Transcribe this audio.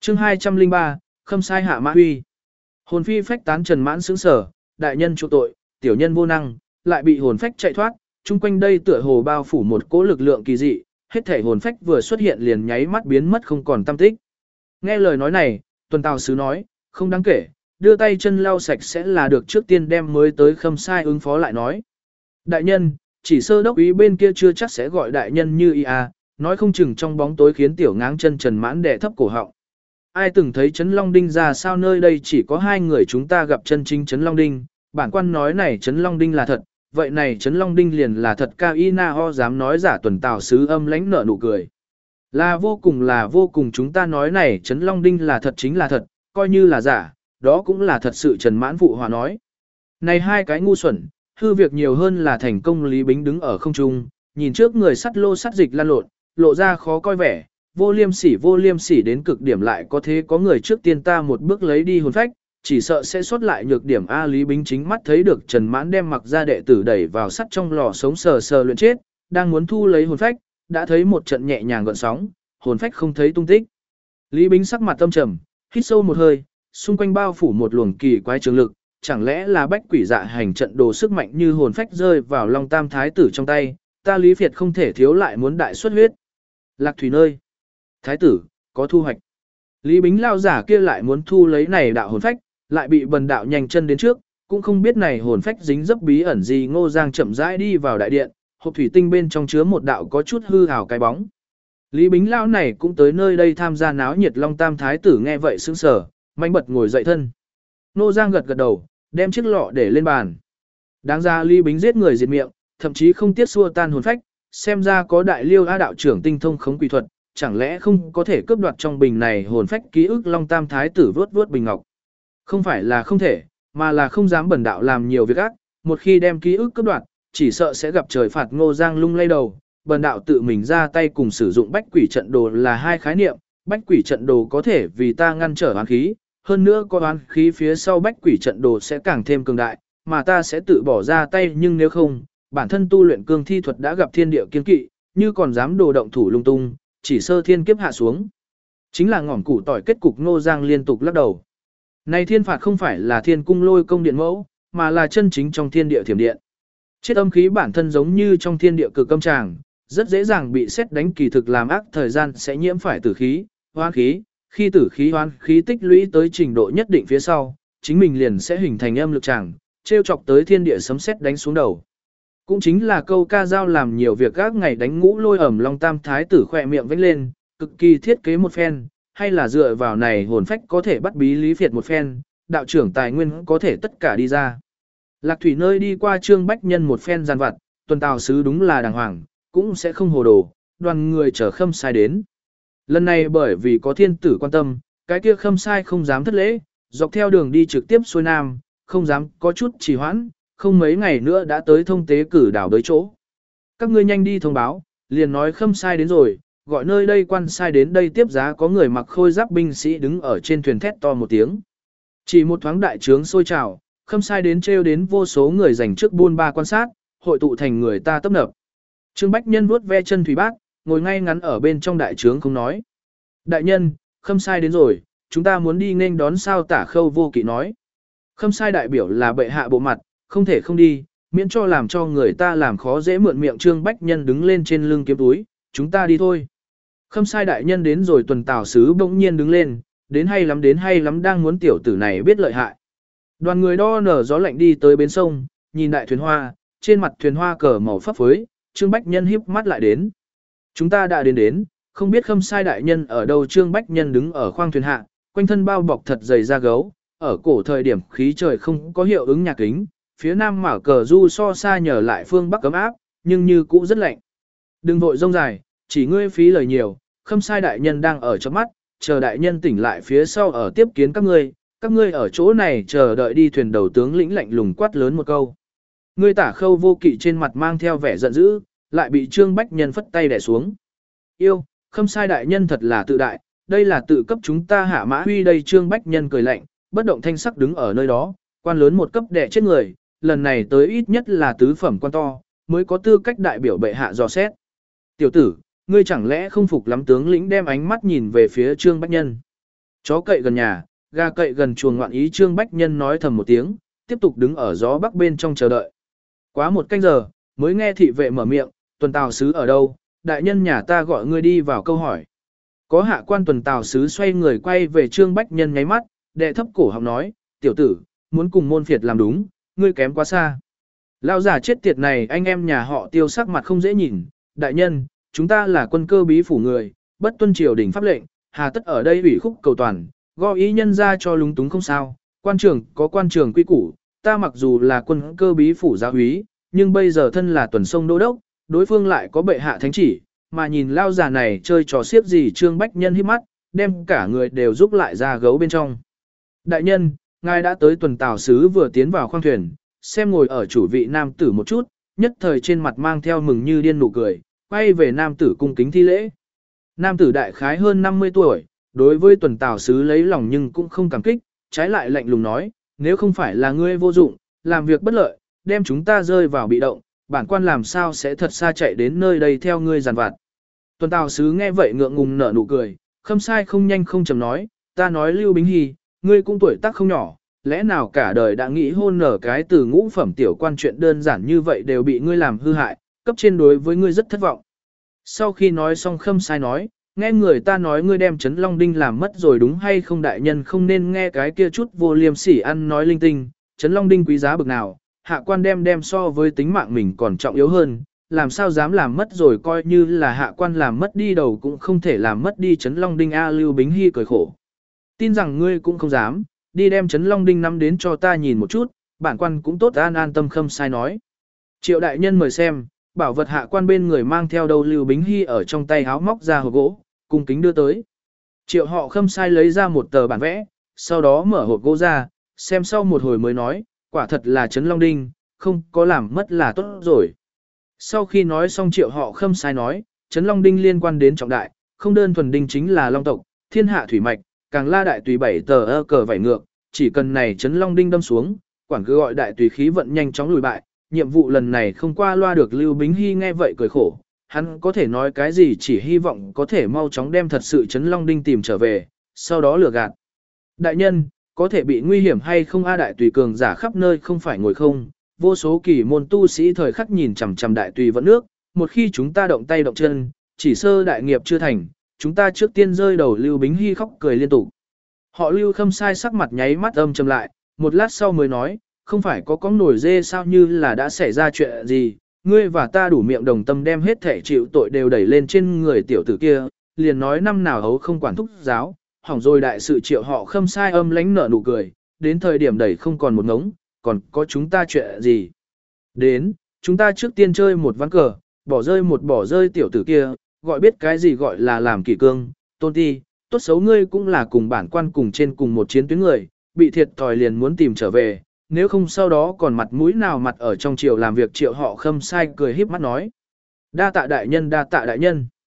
chương 203, khâm sai hạ mã huy. Hồn phi phách tán Trần Mãn sững sờ, đại nhân chu tội, tiểu nhân vô năng, lại bị hồn phách chạy thoát, chung quanh đây tựa hồ bao phủ một cỗ lực lượng kỳ dị, hết thể hồn phách vừa xuất hiện liền nháy mắt biến mất không còn tăm tích. Nghe lời nói này, Tuần Tào Sứ nói, không đáng kể, đưa tay chân lau sạch sẽ là được, trước tiên đem mới tới khâm sai ứng phó lại nói. Đại nhân, chỉ sơ đốc ý bên kia chưa chắc sẽ gọi đại nhân như ia, nói không chừng trong bóng tối khiến tiểu ngáng chân Trần Mãn đè thấp cổ họng. Ai từng thấy Trấn Long Đinh ra sao, nơi đây chỉ có hai người chúng ta gặp chân chính Trấn Long Đinh, bản quan nói này Trấn Long Đinh là thật, vậy này Trấn Long Đinh liền là thật. Cao Y Na Ho dám nói giả. Tuần Tào Sứ âm lãnh nở nụ cười. Là vô cùng, chúng ta nói này Trấn Long Đinh là thật chính là thật, coi như là giả, đó cũng là thật sự. Trần Mãn phụ hòa nói. Này hai cái ngu xuẩn, hư việc nhiều hơn là thành công. Lý Bính đứng ở không trung, nhìn trước người sắt lô sắt dịch lan lộn, lộ ra khó coi vẻ, vô liêm sỉ đến cực điểm, lại có thế có người trước tiên ta một bước lấy đi hồn phách, chỉ sợ sẽ xuất lại nhược điểm. A Lý Bính chính mắt thấy được Trần Mãn đem mặc ra đệ tử đẩy vào sắt trong lò sống sờ sờ luyện chết, đang muốn thu lấy hồn phách, đã thấy một trận nhẹ nhàng gợn sóng, hồn phách không thấy tung tích. Lý Bính sắc mặt tâm trầm, hít sâu một hơi, xung quanh bao phủ một luồng kỳ quái trường lực, chẳng lẽ là bách quỷ dạ hành trận đồ sức mạnh như hồn phách rơi vào Long Tam thái tử trong tay, ta Lý Việt không thể thiếu lại muốn đại xuất huyết. Lạc Thủy nơi, thái tử có thu hoạch. Lý Bính lao giả kia lại muốn thu lấy này đạo hồn phách, lại bị bần đạo nhanh chân đến trước, cũng không biết này hồn phách dính dấp bí ẩn gì. Ngô Giang chậm rãi đi vào đại điện, hộp thủy tinh bên trong chứa một đạo có chút hư ảo cái bóng. Lý Bính lao này cũng tới nơi đây tham gia náo nhiệt. Long Tam thái tử nghe vậy sững sờ, manh bật ngồi dậy thân. Ngô Giang gật gật đầu, đem chiếc lọ để lên bàn. Đáng ra Lý Bính giết người diệt miệng, thậm chí không tiếc xua tan hồn phách, xem ra có đại liêu a đạo trưởng tinh thông khống quỷ thuật, chẳng lẽ không có thể cướp đoạt trong bình này hồn phách ký ức. Long Tam thái tử vuốt vuốt bình ngọc. Không phải là không thể, mà là không dám bẩn đạo làm nhiều việc ác, một khi đem ký ức cướp đoạt, chỉ sợ sẽ gặp trời phạt. Ngô Giang lung lay đầu, bần đạo tự mình ra tay cùng sử dụng bách quỷ trận đồ là hai khái niệm, bách quỷ trận đồ có thể vì ta ngăn trở oán khí, hơn nữa có oán khí phía sau bách quỷ trận đồ sẽ càng thêm cường đại, mà ta sẽ tự bỏ ra tay. Nhưng nếu không, bản thân tu luyện cương thi thuật đã gặp thiên địa kiên kỵ, như còn dám đồ động thủ lung tung, chỉ sơ thiên kiếp hạ xuống, chính là ngỏm củ tỏi kết cục. Ngô Giang liên tục lắc đầu. Này thiên phạt không phải là thiên cung lôi công điện mẫu, mà là chân chính trong thiên địa thiểm điện. Chết âm khí bản thân giống như trong thiên địa cực âm tràng, rất dễ dàng bị sét đánh, kỳ thực làm ác thời gian sẽ nhiễm phải tử khí, hoán khí. Khi tử khí hoán khí tích lũy tới trình độ nhất định phía sau, chính mình liền sẽ hình thành âm lực tràng, trêu chọc tới thiên địa sấm sét đánh xuống đầu. Cũng chính là câu ca dao làm nhiều việc gác ngày đánh ngũ lôi ẩm. Long Tam thái tử khỏe miệng vẫy lên, cực kỳ thiết kế một phen, hay là dựa vào này hồn phách có thể bắt bí Lý Việt một phen, đạo trưởng tài nguyên có thể tất cả đi ra. Lạc Thủy nơi đi qua Trương Bách Nhân một phen gian vặt, Tuần Tào Sứ đúng là đàng hoàng, cũng sẽ không hồ đồ, đoàn người chở khâm sai đến. Lần này bởi vì có thiên tử quan tâm, cái kia khâm sai không dám thất lễ, dọc theo đường đi trực tiếp xuôi nam, không dám có chút trì hoãn, không mấy ngày nữa đã tới Thông Tế Cử đảo tới chỗ. Các ngươi nhanh đi thông báo, liền nói khâm sai đến rồi, gọi nơi đây quan sai đến đây tiếp giá. Có người mặc khôi giáp binh sĩ đứng ở trên thuyền thét to một tiếng. Chỉ một thoáng đại trướng sôi trào, khâm sai đến trêu đến vô số người dành trước buôn ba quan sát, hội tụ thành người ta tấp nập. Trương Bách Nhân vuốt ve chân thủy bát, ngồi ngay ngắn ở bên trong đại trướng không nói. Đại nhân, khâm sai đến rồi, chúng ta muốn đi nên đón. Sao Tả Khâu Vô Kỵ nói. Khâm sai đại biểu là bệ hạ bộ mặt, không thể không đi, miễn cho làm cho người ta làm khó dễ mượn miệng. Trương Bách Nhân đứng lên trên lưng kiếm túi, chúng ta đi thôi. Khâm sai đại nhân đến rồi. Tuần Tào Sứ bỗng nhiên đứng lên, đến hay lắm, đang muốn tiểu tử này biết lợi hại. Đoàn người đo nở gió lạnh đi tới bến sông, nhìn đại thuyền hoa, trên mặt thuyền hoa cờ màu phấp phới. Trương Bách Nhân híp mắt lại đến. Chúng ta đã đến, không biết khâm sai đại nhân ở đâu. Trương Bách Nhân đứng ở khoang thuyền hạ, quanh thân bao bọc thật dày da gấu, ở cổ thời điểm khí trời không có hiệu ứng nhà kính, phía nam mả cờ du so xa nhờ lại phương bắc cấm áp, nhưng như cũ rất lạnh. Đừng vội rông dài, chỉ ngươi phí lời nhiều, khâm sai đại nhân đang ở trong mắt, chờ đại nhân tỉnh lại phía sau ở tiếp kiến các ngươi ở chỗ này chờ đợi đi. Thuyền đầu tướng lĩnh lạnh lùng quát lớn một câu. Ngươi Tả Khâu Vô Kỵ trên mặt mang theo vẻ giận dữ, lại bị Trương Bách Nhân phất tay đè xuống. Yêu, khâm sai đại nhân thật là tự đại, đây là tự cấp chúng ta hạ mã huy đây. Trương Bách Nhân cười lạnh, bất động thanh sắc đứng ở nơi đó, quan lớn một cấp đè chết người, lần này tới ít nhất là tứ phẩm quan to, mới có tư cách đại biểu bệ hạ dò xét. Tiểu tử, ngươi chẳng lẽ không phục lắm? Tướng lĩnh đem ánh mắt nhìn về phía Trương Bách Nhân. Chó cậy gần nhà, gà cậy gần chuồng ngoạn ý Trương Bách Nhân nói thầm một tiếng, tiếp tục đứng ở gió bắc bên trong chờ đợi. Quá một canh giờ, mới nghe thị vệ mở miệng, tuần tào sứ ở đâu, đại nhân nhà ta gọi ngươi đi vào câu hỏi. Có hạ quan tuần tào sứ xoay người quay về Trương Bách Nhân nháy mắt, đệ thấp cổ họng nói, tiểu tử, muốn cùng môn phiệt làm đúng, ngươi kém quá xa. Lão giả chết tiệt này anh em nhà họ Tiêu sắc mặt không dễ nhìn, đại nhân, chúng ta là quân cơ bí phủ người, bất tuân triều đình pháp lệnh, hà tất ở đây ủy khúc cầu toàn, gõ ý nhân ra cho lúng túng không sao, quan trường có quan trường quy củ, ta mặc dù là quân cơ bí phủ giáo úy, nhưng bây giờ thân là tuần sông đô đốc, đối phương lại có bệ hạ thánh chỉ, mà nhìn lao già này chơi trò xiếc gì Trương Bách Nhân hít mắt, đem cả người đều rúc lại ra gấu bên trong. Đại nhân, ngài đã tới tuần tào sứ vừa tiến vào khoang thuyền, xem ngồi ở chủ vị nam tử một chút, nhất thời trên mặt mang theo mừng như điên nụ cười, quay về nam tử cung kính thi lễ. Nam tử đại khái hơn 50 tuổi, đối với tuần tào sứ lấy lòng nhưng cũng không cảm kích, trái lại lạnh lùng nói, nếu không phải là ngươi vô dụng, làm việc bất lợi, đem chúng ta rơi vào bị động, bản quan làm sao sẽ thật xa chạy đến nơi đây theo ngươi giàn vặt. Tuần tào sứ nghe vậy ngượng ngùng nở nụ cười, khâm sai không nhanh không chậm nói, ta nói Lưu Bính Hy, ngươi cũng tuổi tác không nhỏ, lẽ nào cả đời đã nghĩ hôn nở cái từ ngũ phẩm tiểu quan chuyện đơn giản như vậy đều bị ngươi làm hư hại, cấp trên đối với ngươi rất thất vọng. Sau khi nói xong khâm sai nói, nghe người ta nói ngươi đem Trấn Long Đinh làm mất rồi đúng hay không đại nhân không nên nghe cái kia chút vô liêm sỉ ăn nói linh tinh, Trấn Long Đinh quý giá bực nào, hạ quan đem so với tính mạng mình còn trọng yếu hơn, làm sao dám làm mất rồi coi như là hạ quan làm mất đi đầu cũng không thể làm mất đi Trấn Long Đinh a Lưu Bính Hy cười khổ. Tin rằng ngươi cũng không dám, đi đem Trấn Long Đinh nắm đến cho ta nhìn một chút, bản quan cũng tốt an tâm khâm sai nói. Triệu đại nhân mời xem, bảo vật hạ quan bên người mang theo đầu Lưu Bính Hy ở trong tay háo móc ra hộp gỗ, cung kính đưa tới. Triệu họ khâm sai lấy ra một tờ bản vẽ, sau đó mở hộp gỗ ra, xem sau một hồi mới nói, quả thật là Trấn Long Đinh, không có làm mất là tốt rồi. Sau khi nói xong triệu họ khâm sai nói, Trấn Long Đinh liên quan đến trọng đại, không đơn thuần đinh chính là long tộc, thiên hạ thủy mạch, càng la đại tùy 7 tờ cờ vảy ngược, chỉ cần này Trấn Long Đinh đâm xuống, quản cứ gọi đại tùy khí vận nhanh chóng lùi bại, nhiệm vụ lần này không qua loa được Lưu Bính Hy nghe vậy cười khổ, hắn có thể nói cái gì chỉ hy vọng có thể mau chóng đem thật sự Trấn Long Đinh tìm trở về, sau đó lừa gạt. Đại nhân, có thể bị nguy hiểm hay không a đại tùy cường giả khắp nơi không phải ngồi không, vô số kỳ môn tu sĩ thời khắc nhìn chằm chằm đại tùy vẫn nước, một khi chúng ta động tay động chân, chỉ sơ đại nghiệp chưa thành, chúng ta trước tiên rơi đầu Lưu Bính Hy khóc cười liên tục. Họ Lưu khâm sai sắc mặt nháy mắt âm trầm lại, một lát sau mới nói, không phải có con nổi dê sao như là đã xảy ra chuyện gì, ngươi và ta đủ miệng đồng tâm đem hết thể chịu tội đều đẩy lên trên người tiểu tử kia, liền nói năm nào hấu không quản thúc giáo, hỏng rồi đại sự triệu họ khâm sai âm lánh nở nụ cười, đến thời điểm đẩy không còn một ngống, còn có chúng ta chuyện gì. Đến, chúng ta trước tiên chơi một ván cờ, bỏ rơi tiểu tử kia, gọi biết cái gì gọi là làm kỷ cương, tôn ti, tốt xấu ngươi cũng là cùng bản quan cùng trên cùng một chiến tuyến người, bị thiệt thòi liền muốn tìm trở về, nếu không sau đó còn mặt mũi nào mặt ở trong triều làm việc triệu họ khâm sai cười híp mắt nói. Đa tạ đại nhân.